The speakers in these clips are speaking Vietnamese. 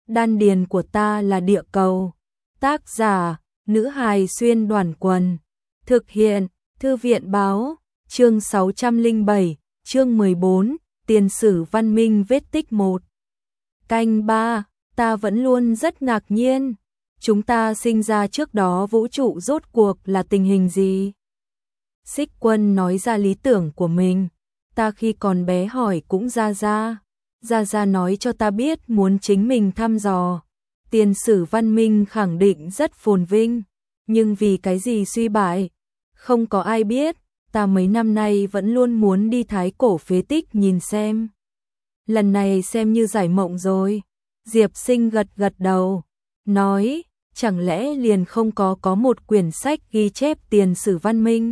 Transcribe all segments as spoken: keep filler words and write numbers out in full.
Đan điền của ta là địa cầu. Tác giả, nữ hài xuyên đoàn quần. Thực hiện, Thư viện báo, chương sáu trăm lẻ bảy, chương mười bốn, tiền sử văn minh vết tích một. Canh ba, ta vẫn luôn rất ngạc nhiên. Chúng ta sinh ra trước đó vũ trụ rốt cuộc là tình hình gì? Xích Quân nói ra lý tưởng của mình. Ta khi còn bé hỏi cũng Gia Gia. Gia Gia nói cho ta biết muốn chính mình thăm dò. Tiền sử văn minh khẳng định rất phồn vinh. Nhưng vì cái gì suy bại? Không có ai biết. Ta mấy năm nay vẫn luôn muốn đi thái cổ phế tích nhìn xem. Lần này xem như giải mộng rồi. Diệp Sinh gật gật đầu. Nói, chẳng lẽ liền không có có một quyển sách ghi chép tiền sử văn minh?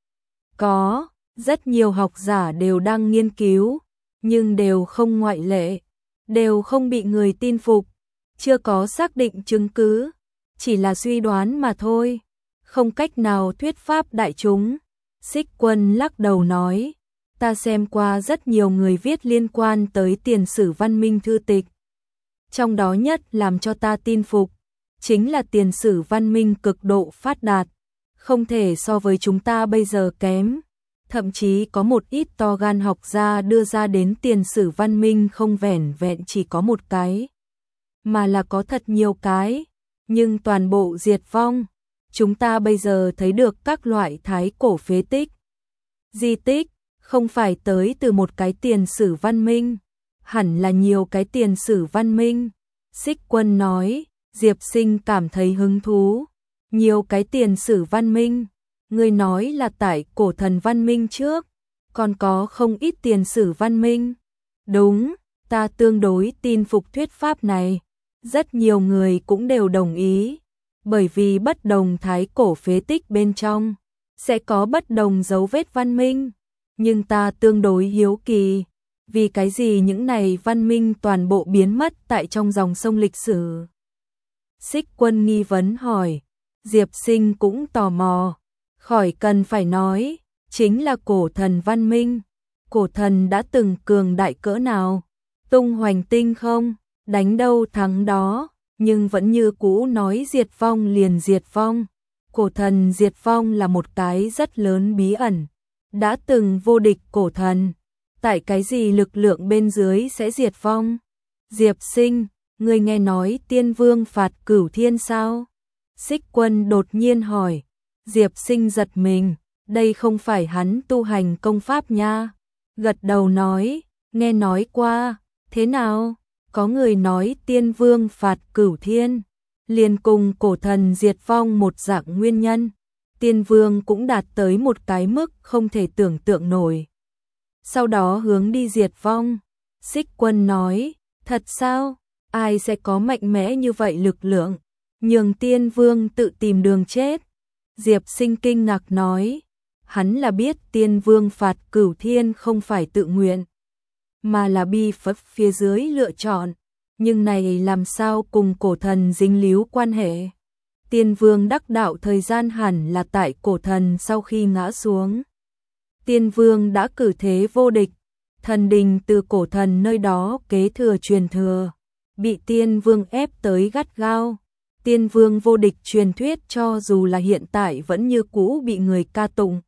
Có, rất nhiều học giả đều đang nghiên cứu, nhưng đều không ngoại lệ, đều không bị người tin phục, chưa có xác định chứng cứ, chỉ là suy đoán mà thôi, không cách nào thuyết pháp đại chúng. Xích Quân lắc đầu nói, ta xem qua rất nhiều người viết liên quan tới tiền sử văn minh thư tịch. Trong đó nhất làm cho ta tin phục, chính là tiền sử văn minh cực độ phát đạt, không thể so với chúng ta bây giờ kém. Thậm chí có một ít to gan học gia đưa ra đến tiền sử văn minh không vẻn vẹn chỉ có một cái, mà là có thật nhiều cái, nhưng toàn bộ diệt vong. Chúng ta bây giờ thấy được các loại thái cổ phế tích, di tích, không phải tới từ một cái tiền sử văn minh, hẳn là nhiều cái tiền sử văn minh. Xích Quân nói, Diệp Sinh cảm thấy hứng thú. Nhiều cái tiền sử văn minh, ngươi nói là tại cổ thần văn minh trước, còn có không ít tiền sử văn minh. Đúng, ta tương đối tin phục thuyết pháp này. Rất nhiều người cũng đều đồng ý, bởi vì bất đồng thái cổ phế tích bên trong sẽ có bất đồng dấu vết văn minh, nhưng ta tương đối hiếu kỳ, vì cái gì những này văn minh toàn bộ biến mất tại trong dòng sông lịch sử? Xích Quân nghi vấn hỏi. Diệp Sinh cũng tò mò, khỏi cần phải nói, chính là cổ thần văn minh. Cổ thần đã từng cường đại cỡ nào? Tung hoành tinh không, đánh đâu thắng đó, nhưng vẫn như cũ nói diệt vong liền diệt vong. Cổ thần diệt vong là một cái rất lớn bí ẩn. Đã từng vô địch cổ thần, tại cái gì lực lượng bên dưới sẽ diệt vong? Diệp Sinh, ngươi nghe nói Tiên Vương phạt Cửu Thiên sao? Xích Quân đột nhiên hỏi. Diệp Sinh giật mình, đây không phải hắn tu hành công pháp nha. Gật đầu nói, nghe nói qua. Thế nào? Có người nói Tiên Vương phạt Cửu Thiên liền cùng cổ thần diệt vong một dạng nguyên nhân. Tiên Vương cũng đạt tới một cái mức không thể tưởng tượng nổi, sau đó hướng đi diệt vong. Xích Quân nói, thật sao? Ai sẽ có mạnh mẽ như vậy lực lượng, nhường Tiên Vương tự tìm đường chết? Diệp Sinh kinh ngạc nói, hắn là biết Tiên Vương phạt Cửu Thiên không phải tự nguyện, mà là bi phất phía dưới lựa chọn, nhưng này làm sao cùng cổ thần dính líu quan hệ? Tiên Vương đắc đạo thời gian hẳn là tại cổ thần sau khi ngã xuống. Tiên Vương đã cử thế vô địch, thần đình từ cổ thần nơi đó kế thừa truyền thừa, bị Tiên Vương ép tới gắt gao. Tiên Vương vô địch truyền thuyết cho dù là hiện tại vẫn như cũ bị người ca tụng.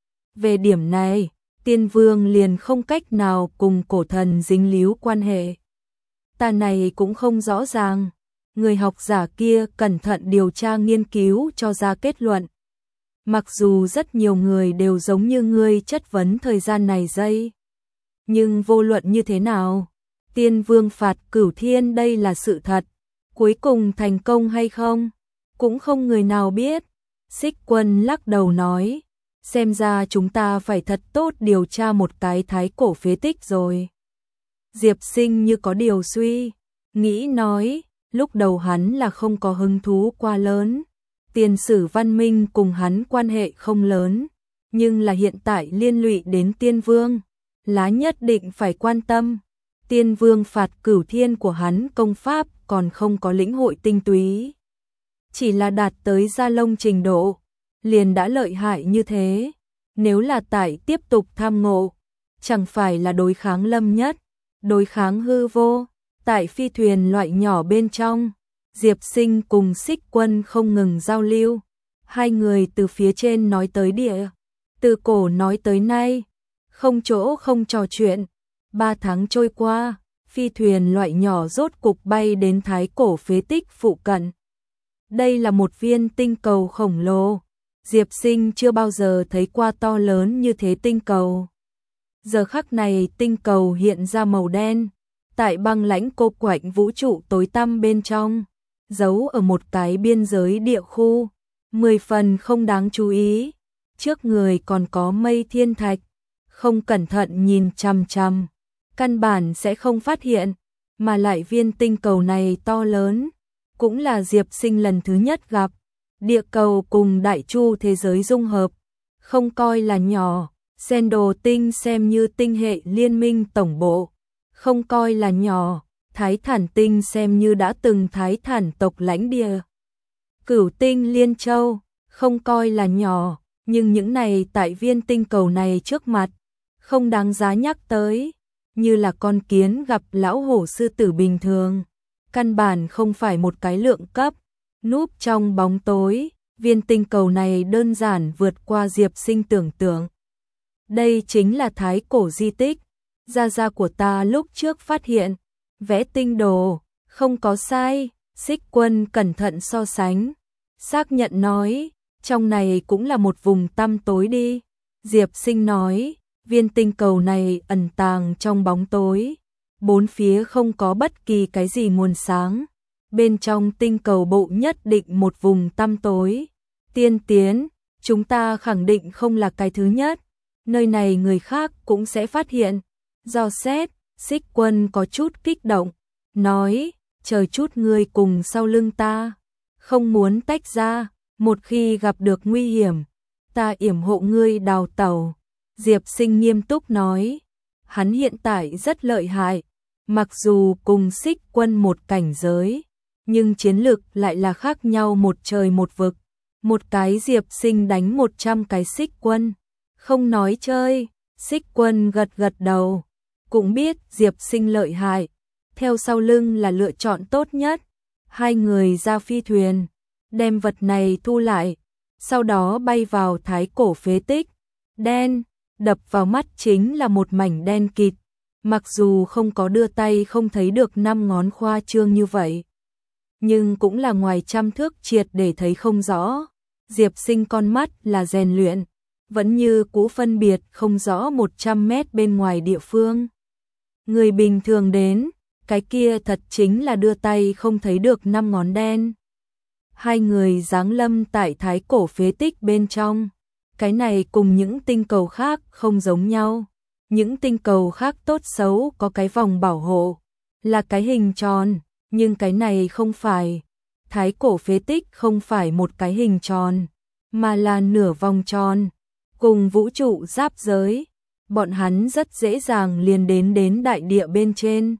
Về điểm này, Tiên Vương liền không cách nào cùng cổ thần dính líu quan hệ. Ta này cũng không rõ ràng. Người học giả kia cẩn thận điều tra nghiên cứu cho ra kết luận. Mặc dù rất nhiều người đều giống như ngươi chất vấn thời gian này giây, nhưng vô luận như thế nào, Tiên Vương phạt Cửu Thiên đây là sự thật. Cuối cùng thành công hay không, cũng không người nào biết. Xích Quân lắc đầu nói, xem ra chúng ta phải thật tốt điều tra một cái thái cổ phế tích rồi. Diệp Sinh như có điều suy nghĩ nói, lúc đầu hắn là không có hứng thú quá lớn, tiền sử văn minh cùng hắn quan hệ không lớn, nhưng là hiện tại liên lụy đến Tiên Vương, lá nhất định phải quan tâm. Tiên Vương phạt Cửu Thiên của hắn công pháp còn không có lĩnh hội tinh túy, chỉ là đạt tới gia lông trình độ, liền đã lợi hại như thế. Nếu là tại tiếp tục tham ngộ, chẳng phải là đối kháng lâm nhất, đối kháng hư vô. Tại phi thuyền loại nhỏ bên trong, Diệp Sinh cùng Xích Quân không ngừng giao lưu. Hai người từ phía trên nói tới địa, từ cổ nói tới nay, không chỗ không trò chuyện. Ba tháng trôi qua, phi thuyền loại nhỏ rốt cục bay đến thái cổ phế tích phụ cận. Đây là một viên tinh cầu khổng lồ. Diệp Sinh chưa bao giờ thấy qua to lớn như thế tinh cầu. Giờ khắc này tinh cầu hiện ra màu đen, tại băng lãnh cô quạnh vũ trụ tối tăm bên trong, giấu ở một cái biên giới địa khu, mười phần không đáng chú ý. Trước người còn có mây thiên thạch, không cẩn thận nhìn chằm chằm, căn bản sẽ không phát hiện, mà lại viên tinh cầu này to lớn, cũng là Diệp Sinh lần thứ nhất gặp. Địa cầu cùng đại chu thế giới dung hợp, không coi là nhỏ. Sen Đồ Tinh xem như tinh hệ liên minh tổng bộ, không coi là nhỏ. Thái Thản Tinh xem như đã từng Thái Thản tộc lãnh địa. Cửu Tinh Liên Châu, không coi là nhỏ, nhưng những này tại viên tinh cầu này trước mặt, không đáng giá nhắc tới, như là con kiến gặp lão hổ sư tử bình thường, căn bản không phải một cái lượng cấp. Núp trong bóng tối, viên tinh cầu này đơn giản vượt qua Diệp Sinh tưởng tượng. Đây chính là thái cổ di tích, gia gia của ta lúc trước phát hiện, vẽ tinh đồ, không có sai. Xích Quân cẩn thận so sánh, xác nhận nói, trong này cũng là một vùng tăm tối đi. Diệp Sinh nói, viên tinh cầu này ẩn tàng trong bóng tối, bốn phía không có bất kỳ cái gì nguồn sáng. Bên trong tinh cầu bộ nhất định một vùng tăm tối. Tiên tiến, chúng ta khẳng định không là cái thứ nhất. Nơi này người khác cũng sẽ phát hiện. Do xét, Xích Quân có chút kích động, nói, chờ chút ngươi cùng sau lưng ta, không muốn tách ra, một khi gặp được nguy hiểm, ta yểm hộ ngươi đào tẩu. Diệp Sinh nghiêm túc nói, hắn hiện tại rất lợi hại, mặc dù cùng Xích Quân một cảnh giới, nhưng chiến lực lại là khác nhau một trời một vực. Một cái Diệp Sinh đánh một trăm cái Xích Quân, không nói chơi. Xích Quân gật gật đầu, cũng biết Diệp Sinh lợi hại, theo sau lưng là lựa chọn tốt nhất. Hai người ra phi thuyền, đem vật này thu lại, sau đó bay vào thái cổ phế tích. Đen, đập vào mắt chính là một mảnh đen kịt, mặc dù không có đưa tay không thấy được năm ngón khoa trương như vậy, nhưng cũng là ngoài trăm thước triệt để thấy không rõ. Diệp Sinh con mắt là rèn luyện, vẫn như cũ phân biệt không rõ một trăm mét bên ngoài địa phương. Người bình thường đến, cái kia thật chính là đưa tay không thấy được năm ngón đen. Hai người giáng lâm tại thái cổ phế tích bên trong. Cái này cùng những tinh cầu khác không giống nhau. Những tinh cầu khác tốt xấu có cái vòng bảo hộ, là cái hình tròn, nhưng cái này không phải. Thái cổ phế tích không phải một cái hình tròn, mà là nửa vòng tròn, cùng vũ trụ giáp giới. Bọn hắn rất dễ dàng liền đến đến đại địa bên trên.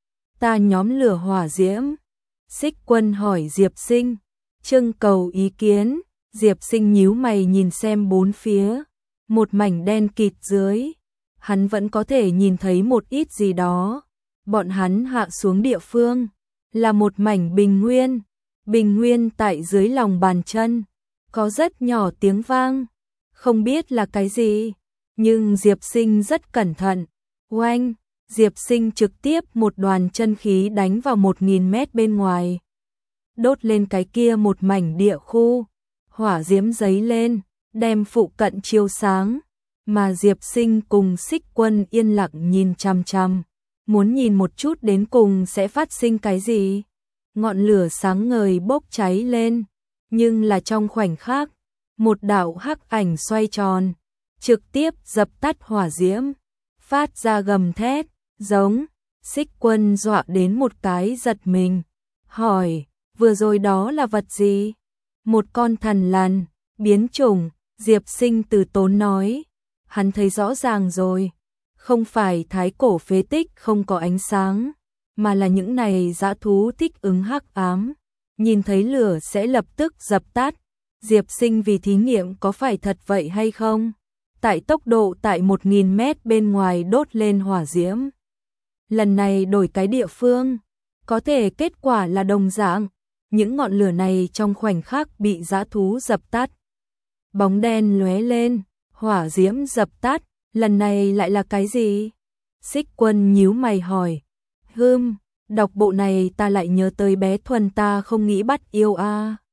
Ta nhóm lửa hỏa diễm. Xích Quân hỏi Diệp Sinh, trưng cầu ý kiến. Diệp Sinh nhíu mày nhìn xem bốn phía, một mảnh đen kịt dưới, hắn vẫn có thể nhìn thấy một ít gì đó. Bọn hắn hạ xuống địa phương, là một mảnh bình nguyên. Bình nguyên tại dưới lòng bàn chân, có rất nhỏ tiếng vang, không biết là cái gì, nhưng Diệp Sinh rất cẩn thận. Oanh, Diệp Sinh trực tiếp một đoàn chân khí đánh vào một nghìn mét bên ngoài, đốt lên cái kia một mảnh địa khu. Hỏa diễm giấy lên, đem phụ cận chiếu sáng, mà Diệp Sinh cùng Xích Quân yên lặng nhìn chằm chằm, muốn nhìn một chút đến cùng sẽ phát sinh cái gì. Ngọn lửa sáng ngời bốc cháy lên, nhưng là trong khoảnh khắc, một đạo hắc ảnh xoay tròn, trực tiếp dập tắt hỏa diễm, phát ra gầm thét, giống. Xích Quân dọa đến một cái giật mình, hỏi, vừa rồi đó là vật gì? Một con thần lằn, biến chủng. Diệp Sinh từ tốn nói, hắn thấy rõ ràng rồi, không phải thái cổ phế tích không có ánh sáng, mà là những này dã thú thích ứng hắc ám, nhìn thấy lửa sẽ lập tức dập tắt. Diệp Sinh vì thí nghiệm có phải thật vậy hay không, tại tốc độ tại một nghìn mét bên ngoài đốt lên hỏa diễm. Lần này đổi cái địa phương, có thể kết quả là đồng dạng. Những ngọn lửa này trong khoảnh khắc bị dã thú dập tắt. Bóng đen lóe lên, hỏa diễm dập tắt, lần này lại là cái gì? Xích Quân nhíu mày hỏi. Hừm, đọc bộ này ta lại nhớ tới bé Thuần ta không nghĩ bắt yêu a. À.